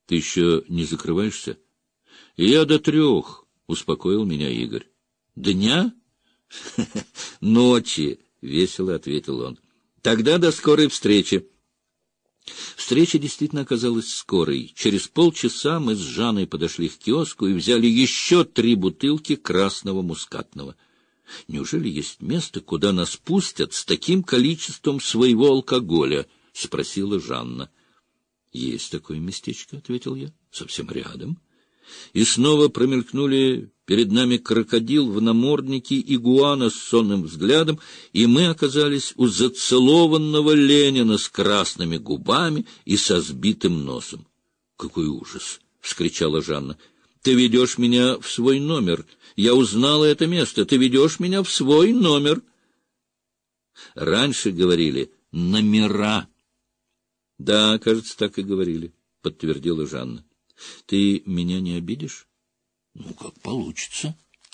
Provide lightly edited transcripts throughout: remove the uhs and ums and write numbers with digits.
Ты еще не закрываешься? — Я до 3, — успокоил меня Игорь. — Дня? — Ночи, — весело ответил он. — Тогда до скорой встречи. Встреча действительно оказалась скорой. Через полчаса мы с Жанной подошли к киоску и взяли еще 3 бутылки красного мускатного. «Неужели есть место, куда нас пустят с таким количеством своего алкоголя?» — спросила Жанна. «Есть такое местечко», — ответил я, — «совсем рядом». И снова промелькнули перед нами крокодил в наморднике, игуана с сонным взглядом, и мы оказались у зацелованного Ленина с красными губами и со сбитым носом. — Какой ужас! — вскричала Жанна. — Ты ведешь меня в свой номер. Я узнала это место. Ты ведешь меня в свой номер. Раньше говорили «номера». — Да, кажется, так и говорили, — подтвердила Жанна. — Ты меня не обидишь? — Ну, как получится.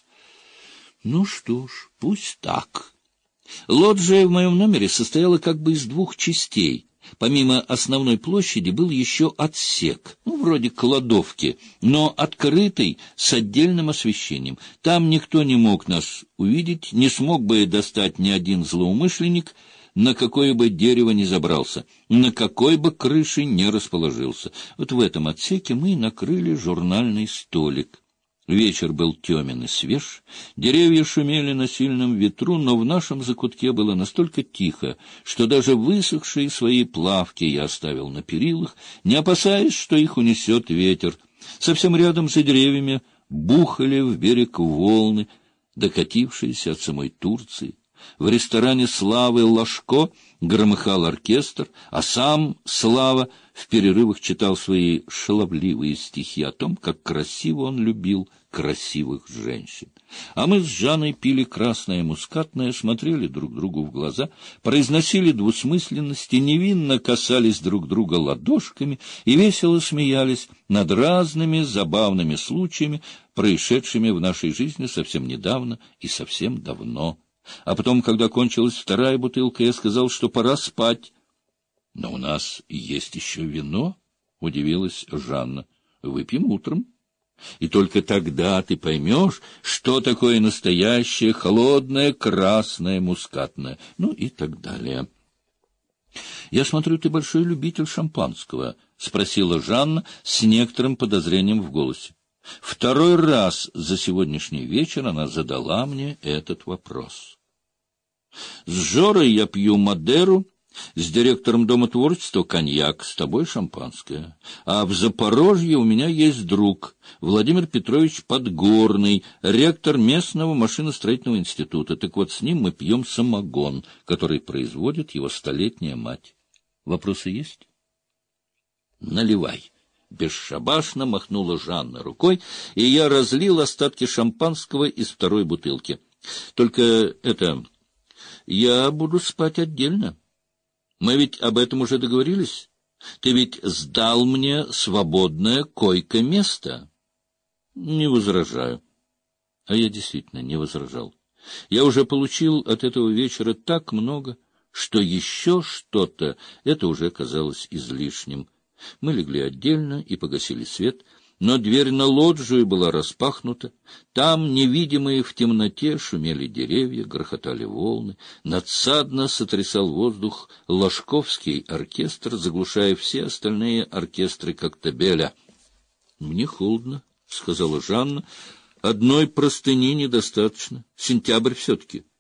— Ну что ж, пусть так. Лоджия в моем номере состояла как бы из 2 частей. Помимо основной площади был еще отсек, вроде кладовки, но открытый, с отдельным освещением. Там никто не мог нас увидеть, не смог бы достать ни один злоумышленник, на какое бы дерево ни забрался, на какой бы крыше не расположился. Вот в этом отсеке мы накрыли журнальный столик. Вечер был темен и свеж, деревья шумели на сильном ветру, но в нашем закутке было настолько тихо, что даже высохшие свои плавки я оставил на перилах, не опасаясь, что их унесет ветер. Совсем рядом за деревьями бухали в берег волны, докатившиеся от самой Турции. В ресторане «Славы» Ложко громыхал оркестр, а сам Слава в перерывах читал свои шаловливые стихи о том, как красиво он любил красивых женщин. А мы с Жанной пили красное мускатное, смотрели друг другу в глаза, произносили двусмысленности, невинно касались друг друга ладошками и весело смеялись над разными забавными случаями, происшедшими в нашей жизни совсем недавно и совсем давно. А потом, когда кончилась 2 бутылка, я сказал, что пора спать. — Но у нас есть еще вино, — удивилась Жанна. — Выпьем утром. И только тогда ты поймешь, что такое настоящее холодное красное мускатное. Ну и так далее. — Я смотрю, ты большой любитель шампанского, — спросила Жанна с некоторым подозрением в голосе. 2 раз за сегодняшний вечер она задала мне этот вопрос. С Жорой я пью Мадеру, с директором Дома творчества коньяк, с тобой шампанское. А в Запорожье у меня есть друг, Владимир Петрович Подгорный, ректор местного машиностроительного института. Так вот, с ним мы пьем самогон, который производит его 100-летняя мать. Вопросы есть? Наливай. Бесшабашно махнула Жанна рукой, и я разлил остатки шампанского из 2 бутылки. Только я буду спать отдельно. Мы ведь об этом уже договорились. Ты ведь сдал мне свободное койко-место. Не возражаю. А я действительно не возражал. Я уже получил от этого вечера так много, что еще что-то, это уже казалось излишним. Мы легли отдельно и погасили свет, но дверь на лоджию была распахнута. Там, невидимые в темноте, шумели деревья, грохотали волны. Надсадно сотрясал воздух ложковский оркестр, заглушая все остальные оркестры Коктебеля. — Мне холодно, — сказала Жанна. — Одной простыни недостаточно. Сентябрь все-таки.